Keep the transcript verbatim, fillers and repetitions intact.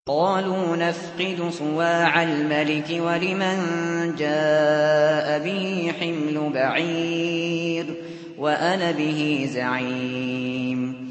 قَالُوا نَفْقِدُ صُوَاعَ الْمَلِكِ وَلِمَن جَاءَ بِهِ حِمْلُ بَعِيرٍ وَأَنَا بِهِ زَعِيمٌ